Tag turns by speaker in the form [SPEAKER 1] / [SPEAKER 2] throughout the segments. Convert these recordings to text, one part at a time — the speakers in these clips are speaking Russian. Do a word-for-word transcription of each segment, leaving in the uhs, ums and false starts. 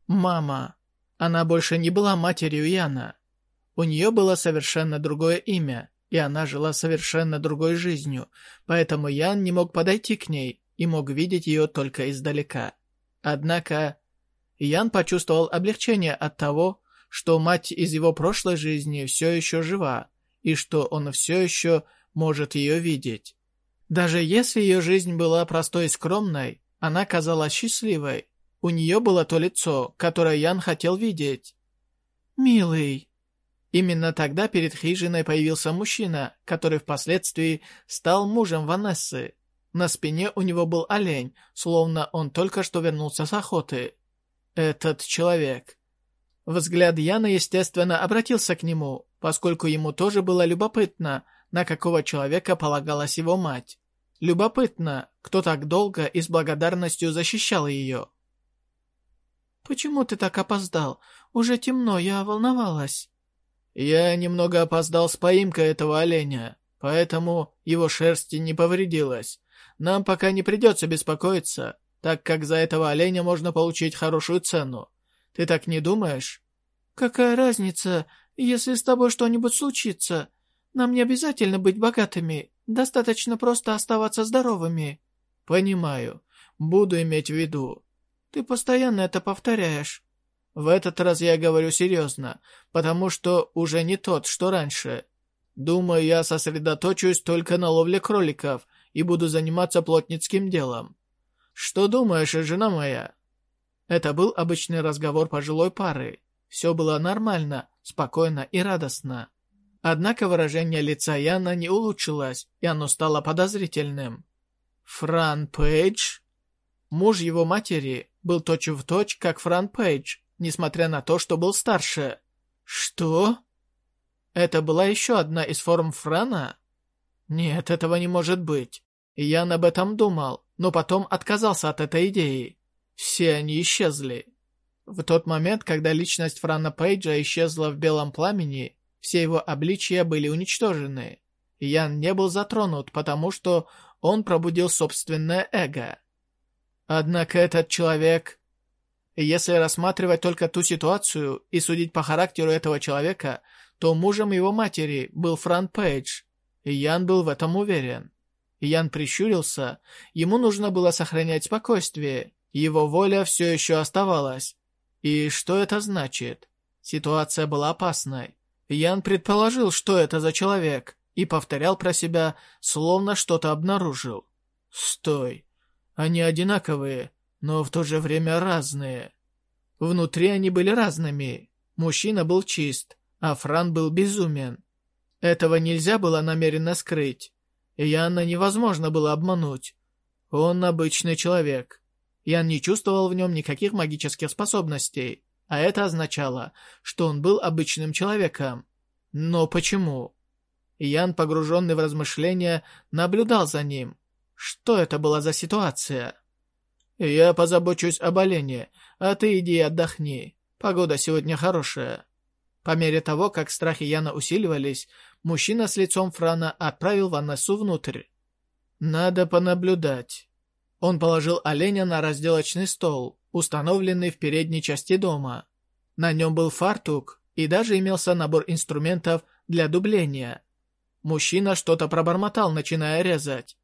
[SPEAKER 1] Мама. Она больше не была матерью Яна. У нее было совершенно другое имя, и она жила совершенно другой жизнью, поэтому Ян не мог подойти к ней и мог видеть ее только издалека. Однако Ян почувствовал облегчение от того, что мать из его прошлой жизни все еще жива, и что он все еще может ее видеть. Даже если ее жизнь была простой и скромной, она казалась счастливой. У нее было то лицо, которое Ян хотел видеть. «Милый». Именно тогда перед хижиной появился мужчина, который впоследствии стал мужем Ванессы. На спине у него был олень, словно он только что вернулся с охоты. Этот человек. Взгляд Яна, естественно, обратился к нему, поскольку ему тоже было любопытно, на какого человека полагалась его мать. Любопытно, кто так долго и с благодарностью защищал ее. «Почему ты так опоздал? Уже темно, я волновалась». «Я немного опоздал с поимкой этого оленя, поэтому его шерсть не повредилась. Нам пока не придется беспокоиться, так как за этого оленя можно получить хорошую цену. Ты так не думаешь?» «Какая разница, если с тобой что-нибудь случится? Нам не обязательно быть богатыми, достаточно просто оставаться здоровыми». «Понимаю, буду иметь в виду». «Ты постоянно это повторяешь». «В этот раз я говорю серьезно, потому что уже не тот, что раньше. Думаю, я сосредоточусь только на ловле кроликов и буду заниматься плотницким делом. Что думаешь, жена моя?» Это был обычный разговор пожилой пары. Все было нормально, спокойно и радостно. Однако выражение лица Яна не улучшилось, и оно стало подозрительным. Фран Пейдж? Муж его матери был точь-в-точь, как Фран Пейдж, несмотря на то, что был старше. Что? Это была еще одна из форм Франа? Нет, этого не может быть. Ян об этом думал, но потом отказался от этой идеи. Все они исчезли. В тот момент, когда личность Франа Пейджа исчезла в белом пламени, все его обличия были уничтожены. Ян не был затронут, потому что он пробудил собственное эго. Однако этот человек... Если рассматривать только ту ситуацию и судить по характеру этого человека, то мужем его матери был Фран Пейдж, и Ян был в этом уверен. Ян прищурился, ему нужно было сохранять спокойствие, его воля все еще оставалась. И что это значит? Ситуация была опасной. Ян предположил, что это за человек, и повторял про себя, словно что-то обнаружил. Стой, они одинаковые, но в то же время разные. Внутри они были разными. Мужчина был чист, а Фран был безумен. Этого нельзя было намеренно скрыть. Яна невозможно было обмануть. Он обычный человек. Ян не чувствовал в нем никаких магических способностей, а это означало, что он был обычным человеком. Но почему? Ян, погруженный в размышления, наблюдал за ним. Что это была за ситуация? «Я позабочусь об олене, а ты иди отдохни. Погода сегодня хорошая». По мере того, как страхи Яна усиливались, мужчина с лицом Франа отправил Ванессу внутрь. «Надо понаблюдать». Он положил оленя на разделочный стол, установленный в передней части дома. На нем был фартук и даже имелся набор инструментов для дубления. Мужчина что-то пробормотал, начиная резать.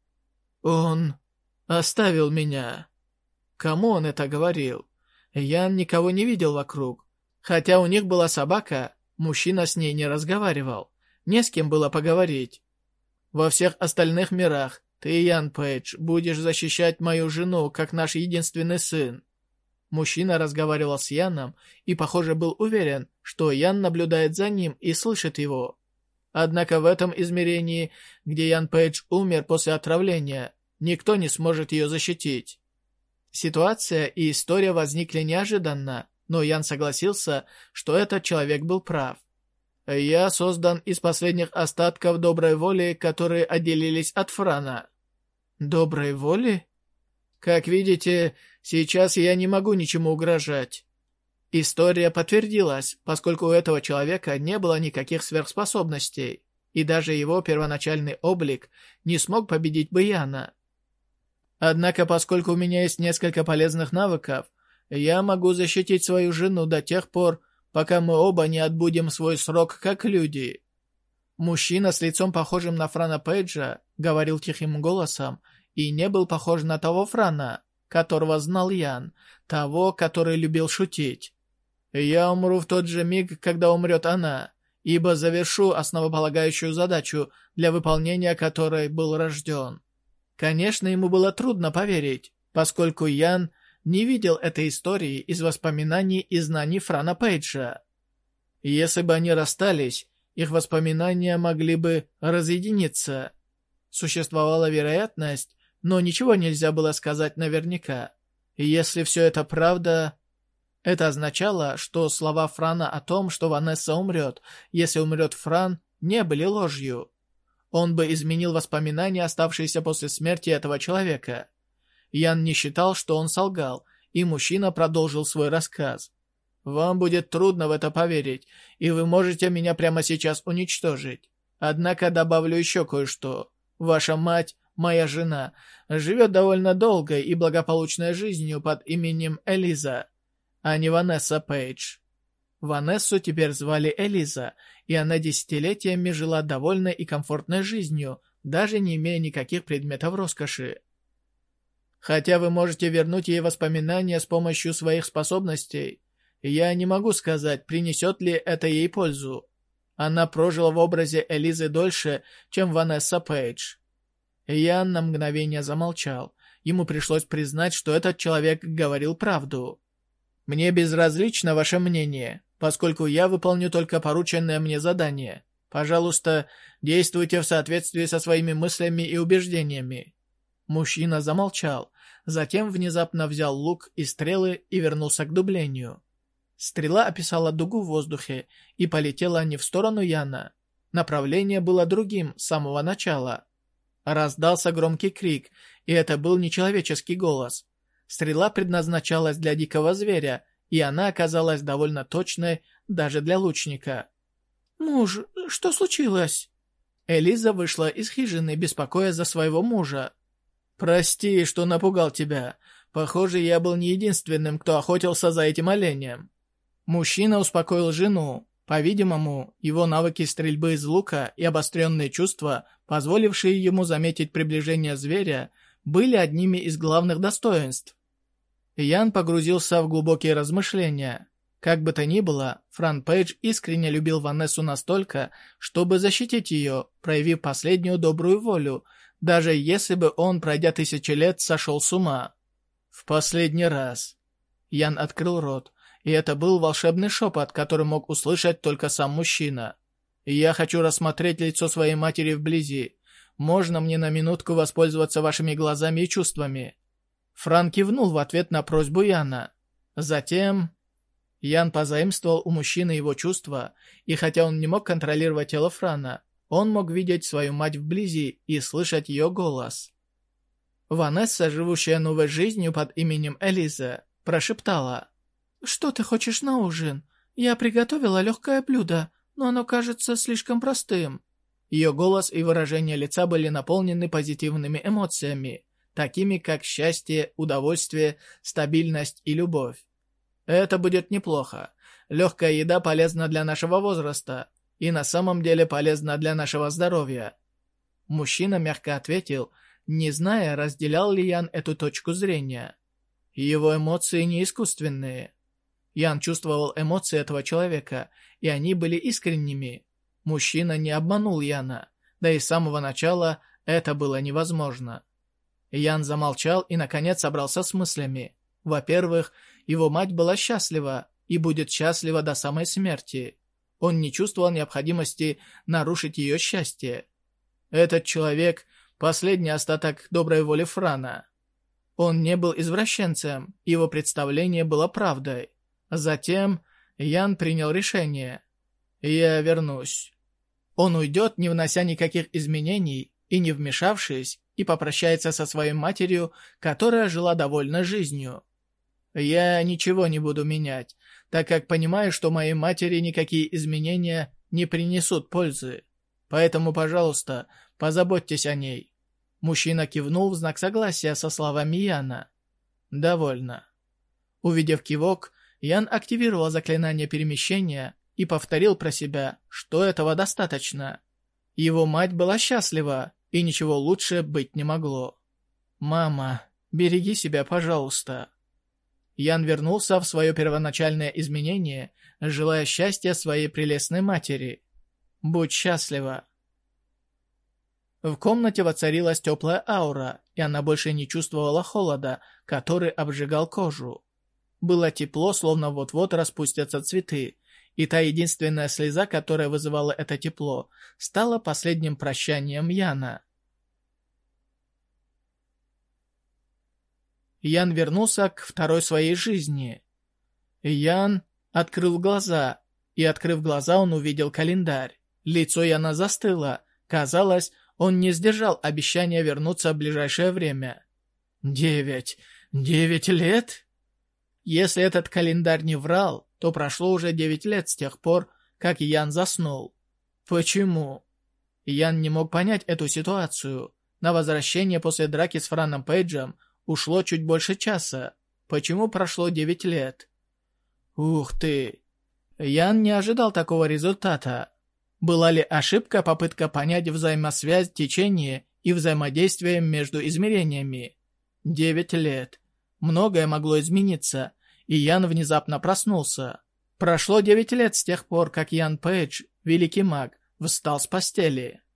[SPEAKER 1] «Он оставил меня». Кому он это говорил? Ян никого не видел вокруг. Хотя у них была собака, мужчина с ней не разговаривал. Не с кем было поговорить. Во всех остальных мирах ты, Ян Пейдж, будешь защищать мою жену, как наш единственный сын. Мужчина разговаривал с Яном и, похоже, был уверен, что Ян наблюдает за ним и слышит его. Однако в этом измерении, где Ян Пейдж умер после отравления, никто не сможет ее защитить. Ситуация и история возникли неожиданно, но Ян согласился, что этот человек был прав. «Я создан из последних остатков доброй воли, которые отделились от Франа». «Доброй воли?» «Как видите, сейчас я не могу ничему угрожать». История подтвердилась, поскольку у этого человека не было никаких сверхспособностей, и даже его первоначальный облик не смог победить бы Яна. Однако, поскольку у меня есть несколько полезных навыков, Я могу защитить свою жену до тех пор, пока мы оба не отбудем свой срок как люди». Мужчина с лицом похожим на Франа Пейджа говорил тихим голосом и не был похож на того Франа, которого знал Ян, того, который любил шутить. «Я умру в тот же миг, когда умрет она, ибо завершу основополагающую задачу, для выполнения которой был рожден». Конечно, ему было трудно поверить, поскольку Ян не видел этой истории из воспоминаний и знаний Франа Пейджа. Если бы они расстались, их воспоминания могли бы разъединиться. Существовала вероятность, но ничего нельзя было сказать наверняка. И если все это правда, это означало, что слова Франа о том, что Ванесса умрет, если умрет Фран, не были ложью. Он бы изменил воспоминания, оставшиеся после смерти этого человека. Ян не считал, что он солгал, и мужчина продолжил свой рассказ. «Вам будет трудно в это поверить, и вы можете меня прямо сейчас уничтожить. Однако добавлю еще кое-что. Ваша мать, моя жена, живет довольно долгой и благополучной жизнью под именем Элиза, а не Ванесса Пейдж». Ванессу теперь звали Элиза, и она десятилетиями жила довольной и комфортной жизнью, даже не имея никаких предметов роскоши. Хотя вы можете вернуть ей воспоминания с помощью своих способностей, я не могу сказать, принесет ли это ей пользу. Она прожила в образе Элизы дольше, чем Ванесса Пейдж. Ян на мгновение замолчал. Ему пришлось признать, что этот человек говорил правду. «Мне безразлично ваше мнение, поскольку я выполню только порученное мне задание. Пожалуйста, действуйте в соответствии со своими мыслями и убеждениями». Мужчина замолчал, затем внезапно взял лук и стрелы и вернулся к дублению. Стрела описала дугу в воздухе и полетела не в сторону Яна. Направление было другим с самого начала. Раздался громкий крик, и это был нечеловеческий голос. Стрела предназначалась для дикого зверя, и она оказалась довольно точной даже для лучника. «Муж, что случилось?» Элиза вышла из хижины, беспокоясь за своего мужа. «Прости, что напугал тебя. Похоже, я был не единственным, кто охотился за этим оленем». Мужчина успокоил жену. По-видимому, его навыки стрельбы из лука и обостренные чувства, позволившие ему заметить приближение зверя, были одними из главных достоинств. Ян погрузился в глубокие размышления. Как бы то ни было, Фран Пейдж искренне любил Ванессу настолько, чтобы защитить ее, проявив последнюю добрую волю, даже если бы он, пройдя тысячи лет, сошел с ума. В последний раз. Ян открыл рот, и это был волшебный шепот, который мог услышать только сам мужчина. «Я хочу рассмотреть лицо своей матери вблизи. Можно мне на минутку воспользоваться вашими глазами и чувствами?» Фран кивнул в ответ на просьбу Яна. Затем Ян позаимствовал у мужчины его чувства, и хотя он не мог контролировать тело Франа, он мог видеть свою мать вблизи и слышать ее голос. Ванесса, живущая новой жизнью под именем Элиза, прошептала: «Что ты хочешь на ужин? Я приготовила легкое блюдо, но оно кажется слишком простым». Ее голос и выражение лица были наполнены позитивными эмоциями, такими как счастье, удовольствие, стабильность и любовь. «Это будет неплохо. Легкая еда полезна для нашего возраста и на самом деле полезна для нашего здоровья». Мужчина мягко ответил, не зная, разделял ли Ян эту точку зрения. Его эмоции не искусственные. Ян чувствовал эмоции этого человека, и они были искренними. Мужчина не обманул Яна, да и с самого начала это было невозможно. Ян замолчал и, наконец, собрался с мыслями. Во-первых, его мать была счастлива и будет счастлива до самой смерти. Он не чувствовал необходимости нарушить ее счастье. Этот человек – последний остаток доброй воли Франа. Он не был извращенцем, его представление было правдой. Затем Ян принял решение. «Я вернусь». Он уйдет, не внося никаких изменений и не вмешавшись, и попрощается со своей матерью, которая жила довольной жизнью. «Я ничего не буду менять, так как понимаю, что моей матери никакие изменения не принесут пользы. Поэтому, пожалуйста, позаботьтесь о ней». Мужчина кивнул в знак согласия со словами Яна. «Довольно». Увидев кивок, Ян активировал заклинание перемещения и повторил про себя, что этого достаточно. Его мать была счастлива, и ничего лучше быть не могло. «Мама, береги себя, пожалуйста». Ян вернулся в свое первоначальное изменение, желая счастья своей прелестной матери. «Будь счастлива». В комнате воцарилась теплая аура, и она больше не чувствовала холода, который обжигал кожу. Было тепло, словно вот-вот распустятся цветы, и та единственная слеза, которая вызывала это тепло, стала последним прощанием Яна. Ян вернулся к второй своей жизни. Ян открыл глаза, и, открыв глаза, он увидел календарь. Лицо Яна застыло. Казалось, он не сдержал обещания вернуться в ближайшее время. Девять. Девять лет? Если этот календарь не врал, то прошло уже девять лет с тех пор, как Ян заснул. Почему? Ян не мог понять эту ситуацию. На возвращение после драки с Франом Пейджем ушло чуть больше часа. Почему прошло девять лет? Ух ты! Ян не ожидал такого результата. Была ли ошибка попытка понять взаимосвязь течения и взаимодействия между измерениями? Девять лет. Многое могло измениться, и Ян внезапно проснулся. Прошло девять лет с тех пор, как Ян Пейдж, великий маг, встал с постели.